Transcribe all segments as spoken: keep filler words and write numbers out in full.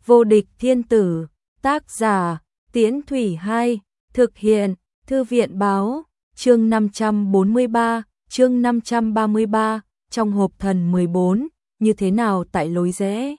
Vô địch thiên tử, tác giả, Tiễn Thủy hai, thực hiện, Thư viện báo, chương năm trăm bốn mươi ba, chương năm trăm ba mươi ba, trong hộp thần mười bốn, như thế nào tại lối rẽ.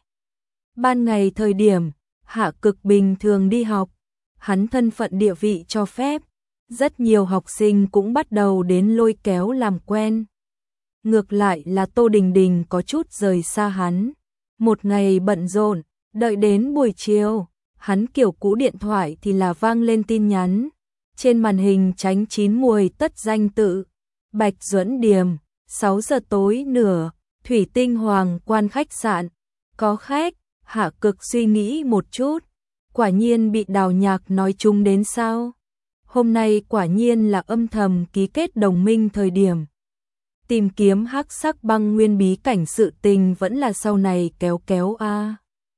Ban ngày thời điểm, Hạ Cực bình thường đi học, hắn thân phận địa vị cho phép, rất nhiều học sinh cũng bắt đầu đến lôi kéo làm quen. Ngược lại là Tô Đình Đình có chút rời xa hắn, một ngày bận rộn, đợi đến buổi chiều, hắn kiểu cũ điện thoại thì là vang lên tin nhắn. Trên màn hình tránh chín muồi tất danh tự, Bạch Duẫn Điềm, sáu giờ tối nửa, Thủy Tinh Hoàng Quan khách sạn, có khách. Hạ Cực suy nghĩ một chút, quả nhiên bị Đào Nhạc nói chung đến sao. Hôm nay quả nhiên là âm thầm ký kết đồng minh thời điểm. Tìm kiếm hắc sắc băng nguyên bí cảnh sự tình vẫn là sau này kéo kéo a. À.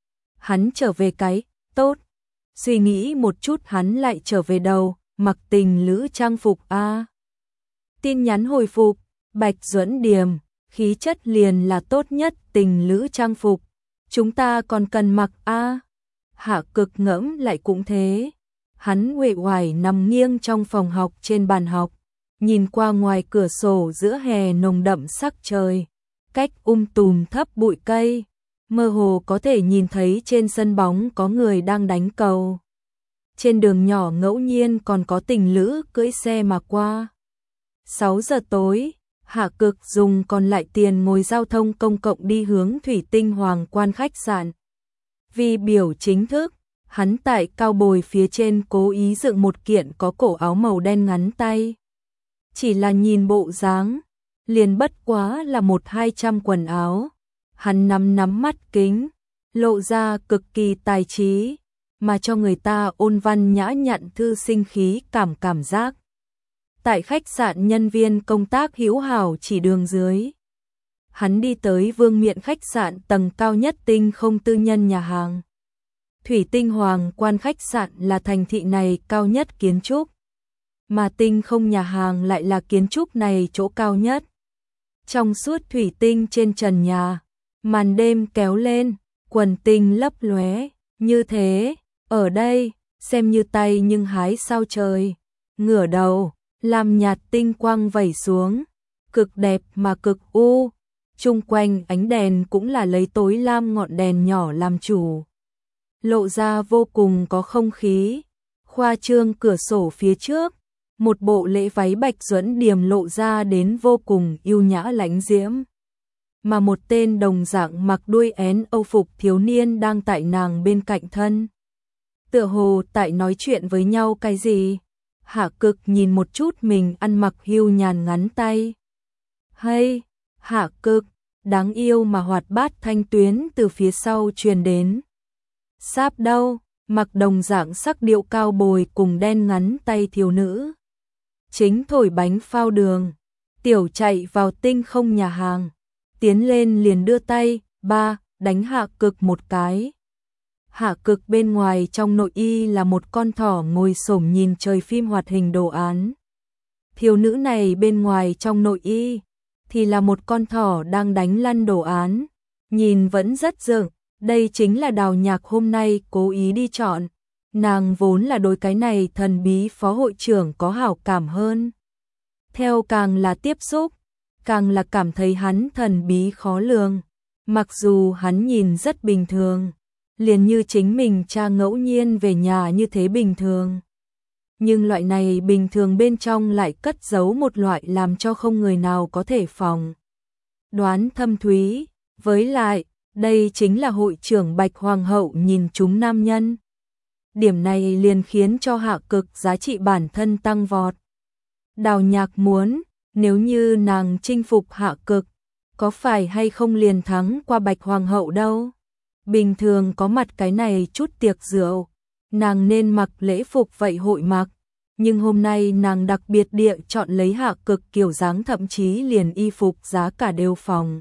Hắn trở về cái, tốt. Suy nghĩ một chút hắn lại trở về đầu, mặc tình lữ trang phục a. À. Tin nhắn hồi phục, Bạch Duẫn Điềm, khí chất liền là tốt nhất tình lữ trang phục. Chúng ta còn cần mặc a. À. Hạ Cực ngẫm lại cũng thế. Hắn uể oải nằm nghiêng trong phòng học trên bàn học, nhìn qua ngoài cửa sổ giữa hè nồng đậm sắc trời, cách um tùm thấp bụi cây, mơ hồ có thể nhìn thấy trên sân bóng có người đang đánh cầu. Trên đường nhỏ ngẫu nhiên còn có tình lữ cưỡi xe mà qua. sáu giờ tối, Hạ Cực dùng còn lại tiền ngồi giao thông công cộng đi hướng Thủy Tinh Hoàng Quan khách sạn. Vì biểu chính thức, hắn tại cao bồi phía trên cố ý dựng một kiện có cổ áo màu đen ngắn tay. Chỉ là nhìn bộ dáng, liền bất quá là một hai trăm quần áo. Hắn nắm nắm mắt kính, lộ ra cực kỳ tài trí, mà cho người ta ôn văn nhã nhặn thư sinh khí cảm cảm giác. Tại khách sạn nhân viên công tác hữu hảo chỉ đường dưới. Hắn đi tới Vương Miện khách sạn tầng cao nhất tinh không tư nhân nhà hàng. Thủy Tinh Hoàng Quan khách sạn là thành thị này cao nhất kiến trúc, mà tinh không nhà hàng lại là kiến trúc này chỗ cao nhất. Trong suốt thủy tinh trên trần nhà, màn đêm kéo lên, quần tinh lấp lóe, như thế, ở đây, xem như tay nhưng hái sao trời. Ngửa đầu, làm nhạt tinh quang vẩy xuống, cực đẹp mà cực u, chung quanh ánh đèn cũng là lấy tối lam ngọn đèn nhỏ làm chủ. Lộ ra vô cùng có không khí, khoa trương cửa sổ phía trước, một bộ lễ váy Bạch Duẫn Điềm lộ ra đến vô cùng yêu nhã lãnh diễm. Mà một tên đồng dạng mặc đuôi én âu phục thiếu niên đang tại nàng bên cạnh thân. Tựa hồ tại nói chuyện với nhau cái gì. Hạ Cực nhìn một chút mình ăn mặc hưu nhàn ngắn tay. Hay, Hạ Cực, đáng yêu mà hoạt bát thanh tuyến từ phía sau truyền đến. Sáp đâu, mặc đồng dạng sắc điệu cao bồi cùng đen ngắn tay thiếu nữ. Chính thổi bánh phao đường, tiểu chạy vào tinh không nhà hàng, tiến lên liền đưa tay, ba, đánh Hạ Cực một cái. Hạ Cực bên ngoài trong nội y là một con thỏ ngồi xổm nhìn trời phim hoạt hình đồ án. Thiếu nữ này bên ngoài trong nội y thì là một con thỏ đang đánh lăn đồ án, nhìn vẫn rất dựng. Đây chính là Đào Nhạc hôm nay cố ý đi chọn. Nàng vốn là đối cái này thần bí phó hội trưởng có hảo cảm hơn. Theo càng là tiếp xúc, càng là cảm thấy hắn thần bí khó lường. Mặc dù hắn nhìn rất bình thường, liền như chính mình cha ngẫu nhiên về nhà như thế bình thường. Nhưng loại này bình thường bên trong lại cất giấu một loại làm cho không người nào có thể phòng đoán thâm thúy. Với lại, đây chính là hội trưởng Bạch Hoàng hậu nhìn chúng nam nhân. Điểm này liền khiến cho Hạ Cực giá trị bản thân tăng vọt. Đào Nhạc muốn, nếu như nàng chinh phục Hạ Cực, có phải hay không liền thắng qua Bạch Hoàng hậu đâu. Bình thường có mặt cái này chút tiệc rượu, nàng nên mặc lễ phục vậy hội mặc. Nhưng hôm nay nàng đặc biệt địa chọn lấy Hạ Cực kiểu dáng thậm chí liền y phục giá cả đều phòng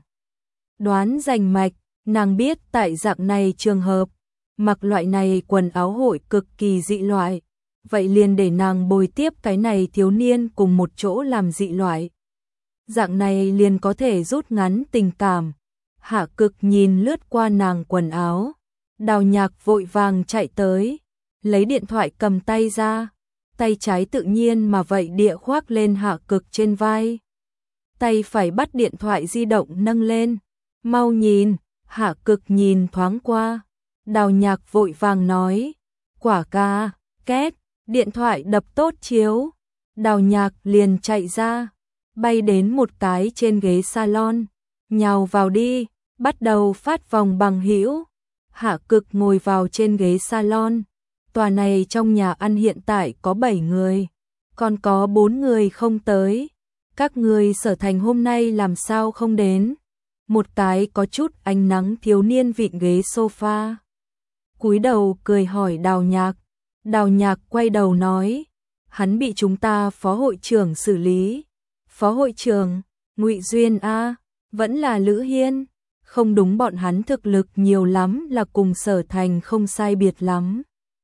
đoán rành mạch. Nàng biết tại dạng này trường hợp, mặc loại này quần áo hội cực kỳ dị loại, vậy liền để nàng bồi tiếp cái này thiếu niên cùng một chỗ làm dị loại. Dạng này liền có thể rút ngắn tình cảm. Hạ Cực nhìn lướt qua nàng quần áo, Đào Nhạc vội vàng chạy tới, lấy điện thoại cầm tay ra, tay trái tự nhiên mà vậy địa khoác lên Hạ Cực trên vai. Tay phải bắt điện thoại di động nâng lên, mau nhìn. Hạ Cực nhìn thoáng qua, Đào Nhạc vội vàng nói, quả ca, két, điện thoại đập tốt chiếu. Đào Nhạc liền chạy ra, bay đến một cái trên ghế salon, nhào vào đi, bắt đầu phát vòng bằng hữu. Hạ Cực ngồi vào trên ghế salon, tòa này trong nhà ăn hiện tại có bảy người, còn có bốn người không tới. Các người Sở Thành hôm nay làm sao không đến? Một cái có chút ánh nắng thiếu niên vịn ghế sofa, cúi đầu cười hỏi Đào Nhạc. Đào Nhạc quay đầu nói, hắn bị chúng ta phó hội trưởng xử lý. Phó hội trưởng, Ngụy Duyên a, vẫn là Lữ Hiên. Không đúng, bọn hắn thực lực nhiều lắm là cùng Sở Thành không sai biệt lắm.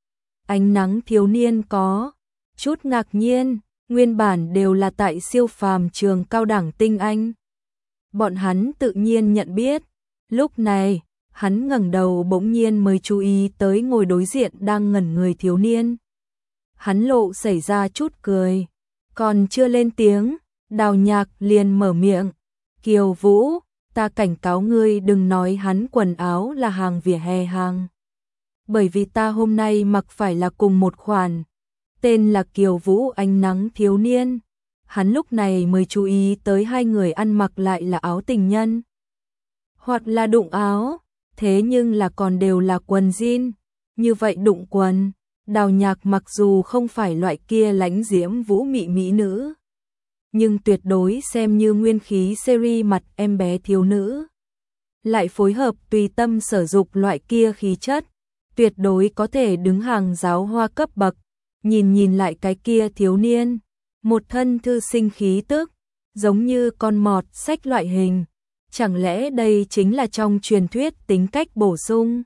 Ánh nắng thiếu niên có chút ngạc nhiên, nguyên bản đều là tại siêu phàm trường cao đẳng tinh anh. Bọn hắn tự nhiên nhận biết. Lúc này, hắn ngẩng đầu bỗng nhiên mới chú ý tới ngồi đối diện đang ngẩn người thiếu niên. Hắn lộ xảy ra chút cười, còn chưa lên tiếng, Đào Nhạc liền mở miệng, Kiều Vũ, ta cảnh cáo ngươi đừng nói hắn quần áo là hàng vỉa hè hàng. Bởi vì ta hôm nay mặc phải là cùng một khoản, tên là Kiều Vũ. Ánh nắng thiếu niên, hắn lúc này mới chú ý tới hai người ăn mặc lại là áo tình nhân, hoặc là đụng áo, thế nhưng là còn đều là quần jean. Như vậy đụng quần, Đào Nhạc mặc dù không phải loại kia lãnh diễm vũ mị mỹ nữ, nhưng tuyệt đối xem như nguyên khí series mặt em bé thiếu nữ. Lại phối hợp tùy tâm sở dục loại kia khí chất, tuyệt đối có thể đứng hàng giáo hoa cấp bậc. Nhìn nhìn lại cái kia thiếu niên, một thân thư sinh khí tức, giống như con mọt sách loại hình. Chẳng lẽ đây chính là trong truyền thuyết tính cách bổ sung?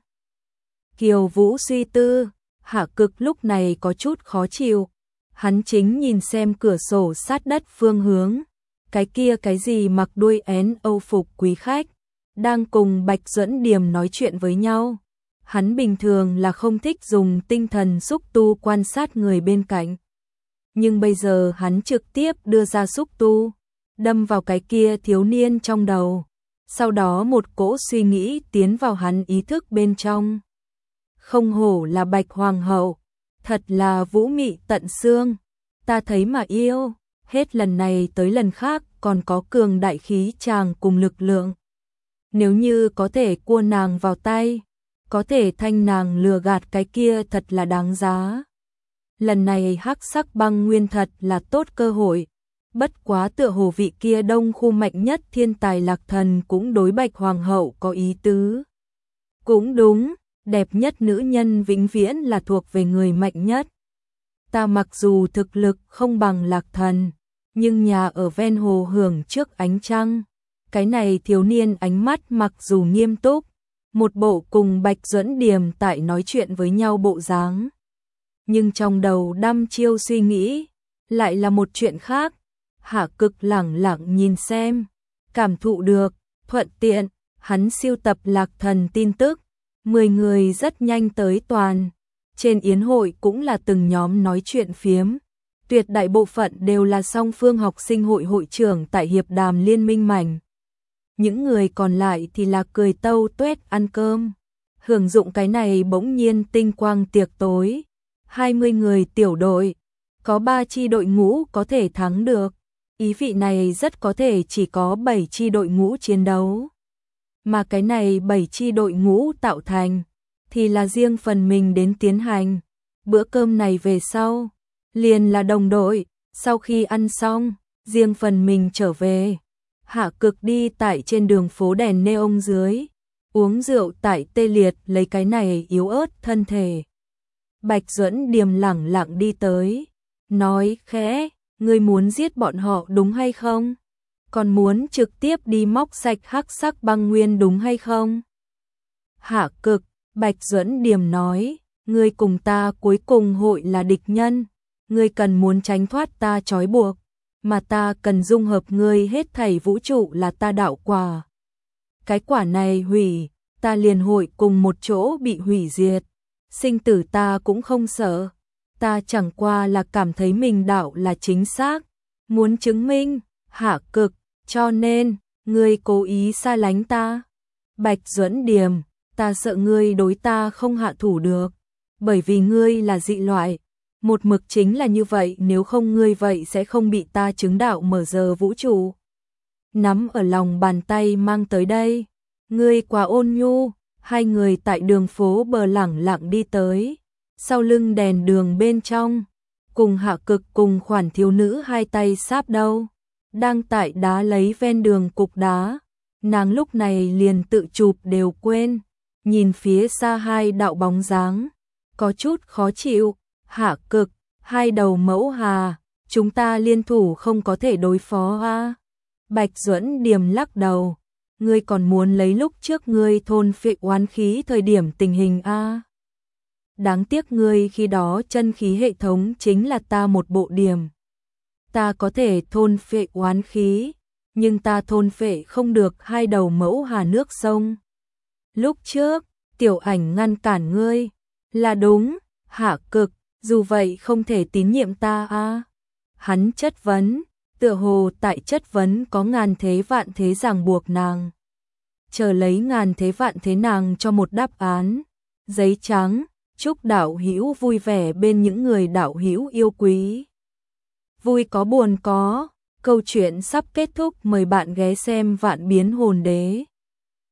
Kiều Vũ suy tư, Hạ Cực lúc này có chút khó chịu. Hắn chính nhìn xem cửa sổ sát đất phương hướng, cái kia cái gì mặc đuôi én Âu phục quý khách, đang cùng Bạch Duẫn Điềm nói chuyện với nhau. Hắn bình thường là không thích dùng tinh thần xúc tu quan sát người bên cạnh. Nhưng bây giờ hắn trực tiếp đưa ra xúc tu, đâm vào cái kia thiếu niên trong đầu. Sau đó một cỗ suy nghĩ tiến vào hắn ý thức bên trong. Không hổ là Bạch Hoàng hậu, thật là vũ mị tận xương, ta thấy mà yêu, hết lần này tới lần khác còn có cường đại khí tràng cùng lực lượng. Nếu như có thể cua nàng vào tay, có thể thanh nàng lừa gạt cái kia thật là đáng giá. Lần này hắc sắc băng nguyên thật là tốt cơ hội. Bất quá tựa hồ vị kia đông khu mạnh nhất thiên tài Lạc Thần cũng đối Bạch Hoàng hậu có ý tứ. Cũng đúng, đẹp nhất nữ nhân vĩnh viễn là thuộc về người mạnh nhất. Ta mặc dù thực lực không bằng Lạc Thần, nhưng nhà ở ven hồ hưởng trước ánh trăng. Cái này thiếu niên ánh mắt mặc dù nghiêm túc, một bộ cùng Bạch Duẫn Điềm tại nói chuyện với nhau bộ dáng, nhưng trong đầu đăm chiêu suy nghĩ lại là một chuyện khác. Hạ Cực lẳng lặng nhìn xem, cảm thụ được, thuận tiện, hắn siêu tập Lạc Thần tin tức. Mười người rất nhanh tới toàn. Trên yến hội cũng là từng nhóm nói chuyện phiếm. Tuyệt đại bộ phận đều là song phương học sinh hội hội trưởng tại hiệp đàm liên minh mảnh. Những người còn lại thì là cười tâu tuét ăn cơm, hưởng dụng cái này bỗng nhiên tinh quang tiệc tối. hai mươi người tiểu đội, có ba chi đội ngũ có thể thắng được. Ý vị này rất có thể chỉ có bảy chi đội ngũ chiến đấu. Mà cái này bảy chi đội ngũ tạo thành thì là riêng phần mình đến tiến hành. Bữa cơm này về sau, liền là đồng đội, sau khi ăn xong, riêng phần mình trở về. Hạ Cực đi tại trên đường phố đèn neon dưới, uống rượu tại tê liệt lấy cái này yếu ớt thân thể. Bạch Duẫn Điềm lẳng lặng đi tới, nói khẽ, ngươi muốn giết bọn họ đúng hay không? Còn muốn trực tiếp đi móc sạch hắc sắc băng nguyên đúng hay không? Hạ Cực, Bạch Duẫn Điềm nói, ngươi cùng ta cuối cùng hội là địch nhân, ngươi cần muốn tránh thoát ta trói buộc, mà ta cần dung hợp ngươi hết thảy vũ trụ là ta đạo quả. Cái quả này hủy, ta liền hội cùng một chỗ bị hủy diệt. Sinh tử ta cũng không sợ, ta chẳng qua là cảm thấy mình đạo là chính xác, muốn chứng minh, Hạ Cực, cho nên, ngươi cố ý xa lánh ta. Bạch Duẫn Điềm, ta sợ ngươi đối ta không hạ thủ được, bởi vì ngươi là dị loại, một mực chính là như vậy, nếu không ngươi vậy sẽ không bị ta chứng đạo mở giờ vũ trụ. Nắm ở lòng bàn tay mang tới đây, ngươi quá ôn nhu. Hai người tại đường phố bờ lẳng lặng đi tới, sau lưng đèn đường bên trong, cùng Hạ Cực cùng khoản thiếu nữ hai tay sáp đâu, đang tại đá lấy ven đường cục đá, nàng lúc này liền tự chụp đều quên, nhìn phía xa hai đạo bóng dáng, có chút khó chịu. Hạ Cực, hai đầu mẫu hà, chúng ta liên thủ không có thể đối phó a. Bạch Duẫn Điềm lắc đầu, ngươi còn muốn lấy lúc trước ngươi thôn phệ oán khí thời điểm tình hình a. Đáng tiếc ngươi khi đó chân khí hệ thống chính là ta một bộ điểm. Ta có thể thôn phệ oán khí, nhưng ta thôn phệ không được hai đầu mẫu hà nước sông. Lúc trước, Tiểu Ảnh ngăn cản ngươi, là đúng. Hạ Cực, dù vậy không thể tín nhiệm ta a. Hắn chất vấn, tựa hồ tại chất vấn có ngàn thế vạn thế ràng buộc nàng. Chờ lấy ngàn thế vạn thế nàng cho một đáp án. Giấy trắng, chúc đạo hữu vui vẻ bên những người đạo hữu yêu quý. Vui có buồn có, câu chuyện sắp kết thúc, mời bạn ghé xem Vạn Biến Hồn Đế.